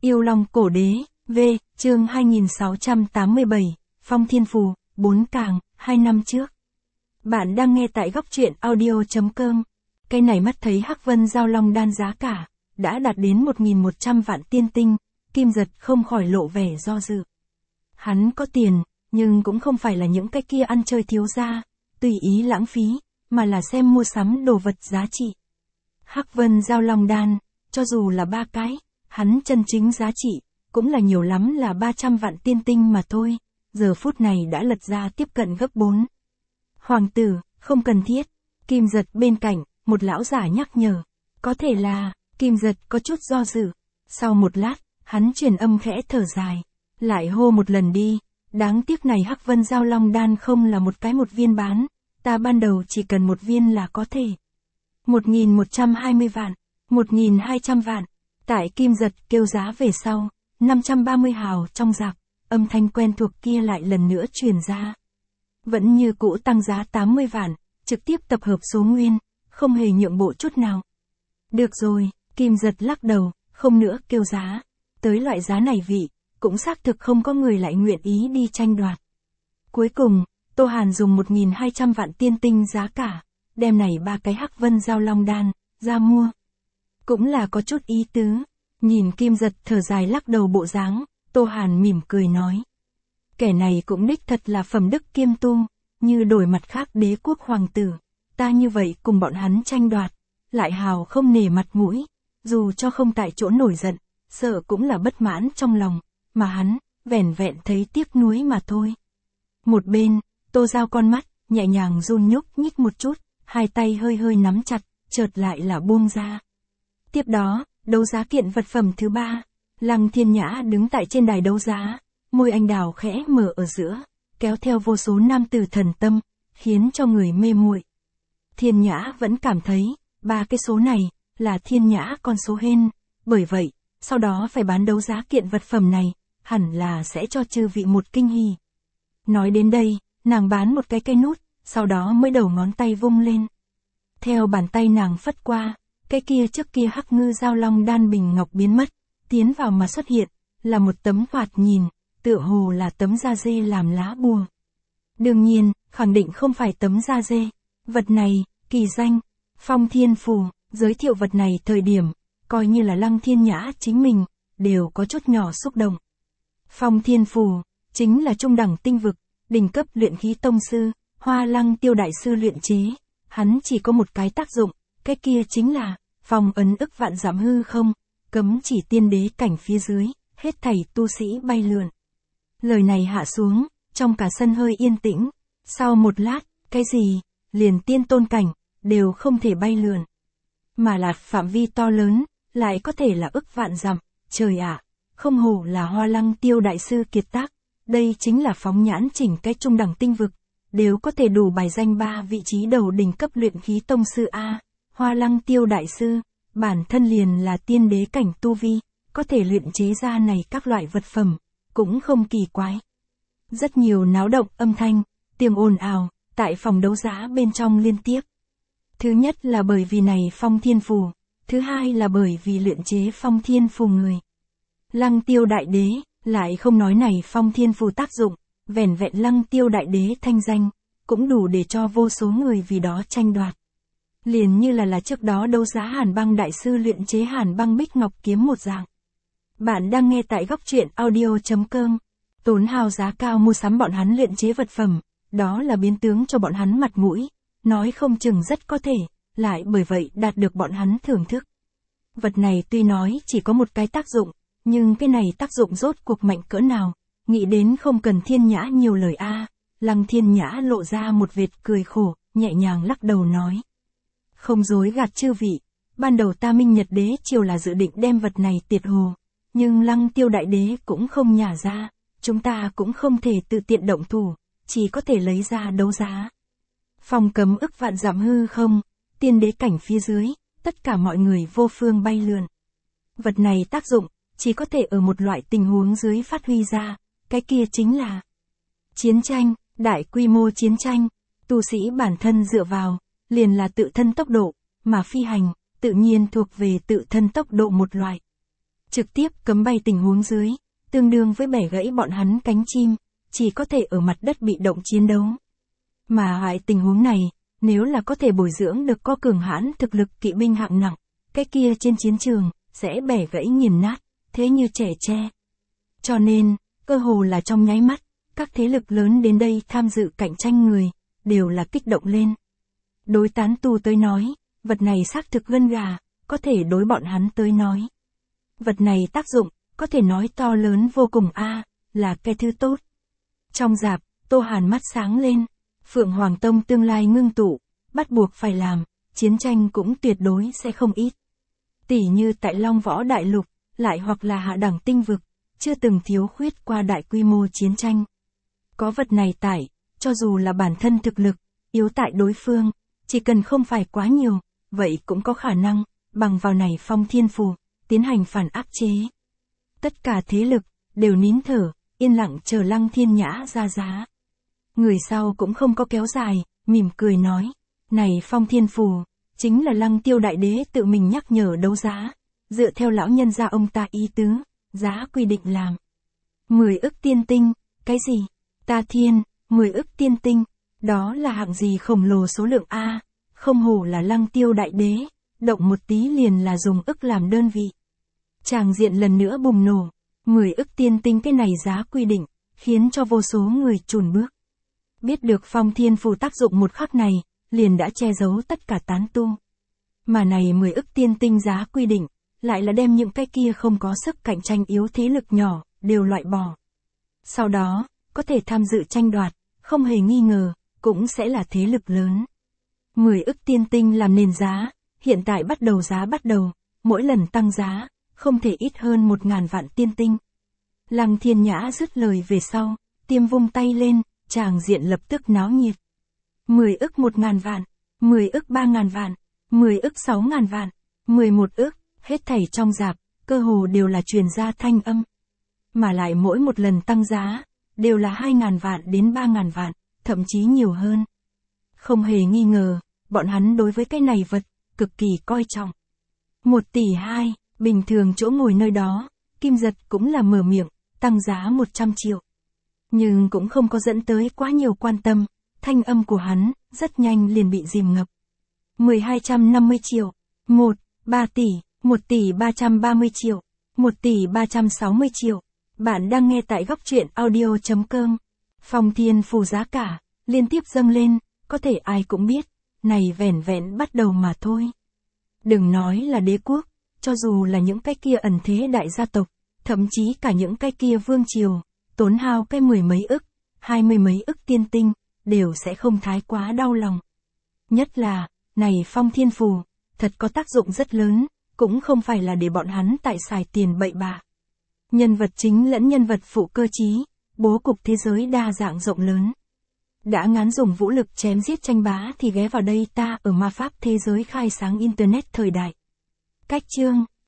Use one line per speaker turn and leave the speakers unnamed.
Yêu Long Cổ Đế, V, chương 2687, Phong Thiên Phù, 4 càng, 2 năm trước. Bạn đang nghe tại góc truyện audio.com. Cái này mắt thấy Hắc Vân Giao Long đan giá cả, đã đạt đến 1.100 vạn tiên tinh, Kim Giật không khỏi lộ vẻ do dự. Hắn có tiền, nhưng cũng không phải là những cái kia ăn chơi thiếu gia, tùy ý lãng phí, mà là xem mua sắm đồ vật giá trị. Hắc Vân Giao Long đan, cho dù là 3 cái, hắn chân chính giá trị, cũng là nhiều lắm là 300 vạn tiên tinh mà thôi, giờ phút này đã lật ra tiếp cận gấp 4. Hoàng tử, không cần thiết. Kim Giật bên cạnh, một lão giả nhắc nhở. Có thể là, Kim Giật có chút do dự. Sau một lát, hắn truyền âm khẽ thở dài. Lại hô một lần đi, đáng tiếc này Hắc Vân Giao Long đan không là một cái một viên bán, ta ban đầu chỉ cần một viên là có thể. 1.120 vạn, 1.200 vạn, tại Kim Giật kêu giá về sau, 530 hào trong rạp, âm thanh quen thuộc kia lại lần nữa truyền ra. Vẫn như cũ tăng giá 80 vạn, trực tiếp tập hợp số nguyên, không hề nhượng bộ chút nào. Được rồi, Kim Giật lắc đầu, không nữa kêu giá. Tới loại giá này vị, cũng xác thực không có người lại nguyện ý đi tranh đoạt. Cuối cùng, Tô Hàn dùng 1.200 vạn tiên tinh giá cả, đem này 3 cái Hắc Vân Giao Long đan, ra mua. Cũng là có chút ý tứ. Nhìn Kim Giật thở dài lắc đầu bộ dáng, Tô Hàn mỉm cười nói. Kẻ này cũng đích thật là phẩm đức kiêm tu, như đổi mặt khác đế quốc hoàng tử, ta như vậy cùng bọn hắn tranh đoạt, lại hào không nể mặt mũi, dù cho không tại chỗ nổi giận, sợ cũng là bất mãn trong lòng, mà hắn, vẻn vẹn thấy tiếc nuối mà thôi. Một bên, Tô Giao con mắt, nhẹ nhàng run nhúc nhích một chút, hai tay hơi hơi nắm chặt, chợt lại là buông ra. Tiếp đó, đấu giá kiện vật phẩm thứ 3, Lăng Thiên Nhã đứng tại trên đài đấu giá, môi anh đào khẽ mở ở giữa, kéo theo vô số nam tử thần tâm, khiến cho người mê muội. Thiên Nhã vẫn cảm thấy, 3 cái số này, là Thiên Nhã con số hên, bởi vậy, sau đó phải bán đấu giá kiện vật phẩm này, hẳn là sẽ cho chư vị một kinh hỉ. Nói đến đây, nàng bán một cái cây nút, sau đó mới đầu ngón tay vung lên. Theo bàn tay nàng phất qua, cái kia trước kia Hắc Ngư Giao Long đan bình ngọc biến mất, tiến vào mà xuất hiện, là một tấm thoạt nhìn, tựa hồ là tấm da dê làm lá bùa. Đương nhiên, khẳng định không phải tấm da dê. Vật này, kỳ danh, Phong Thiên Phù, giới thiệu vật này thời điểm, coi như là Lăng Thiên Nhã chính mình, đều có chút nhỏ xúc động. Phong Thiên Phù, chính là trung đẳng tinh vực, đỉnh cấp luyện khí tông sư, Hoa Lăng Tiêu đại sư luyện chế, hắn chỉ có một cái tác dụng, cái kia chính là, phong ấn ức vạn giảm hư không, cấm chỉ tiên đế cảnh phía dưới, hết thảy tu sĩ bay lượn. Lời này hạ xuống, trong cả sân hơi yên tĩnh, sau một lát, cái gì, liền tiên tôn cảnh, đều không thể bay lượn. Mà là phạm vi to lớn, lại có thể là ức vạn dặm, trời ạ, không hổ là Hoa Lăng Tiêu đại sư kiệt tác, đây chính là phóng nhãn chỉnh cái trung đẳng tinh vực, đều có thể đủ bài danh 3 vị trí đầu đỉnh cấp luyện khí tông sư A. Hoa Lăng Tiêu đại sư, bản thân liền là tiên đế cảnh tu vi, có thể luyện chế ra này các loại vật phẩm, cũng không kỳ quái. Rất nhiều náo động âm thanh, tiếng ồn ào, tại phòng đấu giá bên trong liên tiếp. Thứ nhất là bởi vì này Phong Thiên Phù, thứ hai là bởi vì luyện chế Phong Thiên Phù người. Lăng Tiêu đại đế, lại không nói này Phong Thiên Phù tác dụng, vẻn vẹn Lăng Tiêu đại đế thanh danh, cũng đủ để cho vô số người vì đó tranh đoạt. Liền như là trước đó đấu giá Hàn Băng đại sư luyện chế Hàn Băng Bích Ngọc kiếm một dạng. Bạn đang nghe tại góc truyện audio.com. Tốn hao giá cao mua sắm bọn hắn luyện chế vật phẩm, đó là biến tướng cho bọn hắn mặt mũi, nói không chừng rất có thể, lại bởi vậy đạt được bọn hắn thưởng thức. Vật này tuy nói chỉ có một cái tác dụng, nhưng cái này tác dụng rốt cuộc mạnh cỡ nào, nghĩ đến không cần Thiên Nhã nhiều lời a. Lăng Thiên Nhã lộ ra một vệt cười khổ, nhẹ nhàng lắc đầu nói. Không dối gạt chư vị, ban đầu ta Minh Nhật Đế triều là dự định đem vật này tiệt hồ, nhưng Lăng Tiêu đại đế cũng không nhả ra, chúng ta cũng không thể tự tiện động thủ, chỉ có thể lấy ra đấu giá. Phong cấm ức vạn giảm hư không, tiên đế cảnh phía dưới, tất cả mọi người vô phương bay lượn. Vật này tác dụng, chỉ có thể ở một loại tình huống dưới phát huy ra, cái kia chính là chiến tranh, đại quy mô chiến tranh, tu sĩ bản thân dựa vào, liền là tự thân tốc độ, mà phi hành, tự nhiên thuộc về tự thân tốc độ một loại. Trực tiếp cấm bay tình huống dưới, tương đương với bẻ gãy bọn hắn cánh chim, chỉ có thể ở mặt đất bị động chiến đấu. Mà hại tình huống này, nếu là có thể bồi dưỡng được có cường hãn thực lực kỵ binh hạng nặng, cái kia trên chiến trường, sẽ bẻ gãy nghiền nát, thế như trẻ tre. Cho nên, cơ hồ là trong nháy mắt, các thế lực lớn đến đây tham dự cạnh tranh người, đều là kích động lên. Đối tán tu tới nói, vật này xác thực gân gà, có thể đối bọn hắn tới nói. Vật này tác dụng, có thể nói to lớn vô cùng là cái thứ tốt. Trong rạp, Tô Hàn mắt sáng lên, Phượng Hoàng Tông tương lai ngưng tụ, bắt buộc phải làm, chiến tranh cũng tuyệt đối sẽ không ít. Tỉ như tại Long Võ Đại Lục, lại hoặc là hạ đẳng tinh vực, chưa từng thiếu khuyết qua đại quy mô chiến tranh. Có vật này tại, cho dù là bản thân thực lực, yếu tại đối phương, chỉ cần không phải quá nhiều, vậy cũng có khả năng, bằng vào này phong thiên phù, tiến hành phản áp chế. Tất cả thế lực, đều nín thở, yên lặng chờ Lăng Thiên Nhã ra giá. Người sau cũng không có kéo dài, mỉm cười nói, này phong thiên phù, chính là Lăng Tiêu Đại Đế tự mình nhắc nhở đấu giá, dựa theo lão nhân gia ông ta ý tứ, giá quy định làm 10 ức tiên tinh, cái gì? Ta thiên, 10 ức tiên tinh, đó là hạng gì khổng lồ số lượng không hổ là Lăng Tiêu Đại Đế, động một tí liền là dùng ức làm đơn vị. Tràng diện lần nữa bùng nổ, 10 ức tiên tinh cái này giá quy định, khiến cho vô số người chùn bước. Biết được phong thiên phù tác dụng một khắc này, liền đã che giấu tất cả tán tu. Mà này 10 ức tiên tinh giá quy định, lại là đem những cái kia không có sức cạnh tranh yếu thế lực nhỏ, đều loại bỏ. Sau đó, có thể tham dự tranh đoạt, không hề nghi ngờ, cũng sẽ là thế lực lớn. 10 ức tiên tinh làm nền giá, hiện tại bắt đầu, mỗi lần tăng giá, không thể ít hơn 1.000 vạn tiên tinh. Lăng Thiên Nhã dứt lời về sau, tiêm vung tay lên, tràng diện lập tức náo nhiệt. 10 ức 1.000 vạn, 10 ức 3.000 vạn, 10 ức 6.000 vạn, 11 ức, hết thảy trong rạp, cơ hồ đều là truyền ra thanh âm. Mà lại mỗi một lần tăng giá, đều là 2.000 vạn đến 3.000 vạn, thậm chí nhiều hơn. Không hề nghi ngờ, bọn hắn đối với cái này vật, cực kỳ coi trọng. 1 tỷ 2, bình thường chỗ ngồi nơi đó, Kim Giật cũng là mở miệng, tăng giá 100 triệu. Nhưng cũng không có dẫn tới quá nhiều quan tâm, thanh âm của hắn, rất nhanh liền bị dìm ngập. 1250 triệu, 3 tỷ, 1 tỷ 330 triệu, 1 tỷ 360 triệu. Bạn đang nghe tại góc truyện audio.com. Phong thiên phù giá cả, liên tiếp dâng lên, có thể ai cũng biết, này vẻn vẹn bắt đầu mà thôi. Đừng nói là đế quốc, cho dù là những cái kia ẩn thế đại gia tộc, thậm chí cả những cái kia vương triều, tốn hao cái 10 mấy ức, 20 mấy ức tiên tinh, đều sẽ không thái quá đau lòng. Nhất là, này phong thiên phù, thật có tác dụng rất lớn, cũng không phải là để bọn hắn tại xài tiền bậy bạ. Nhân vật chính lẫn nhân vật phụ cơ trí, bố cục thế giới đa dạng rộng lớn. Đã ngán dùng vũ lực chém giết tranh bá thì ghé vào đây ta ở ma pháp thế giới khai sáng Internet thời đại. Cách chương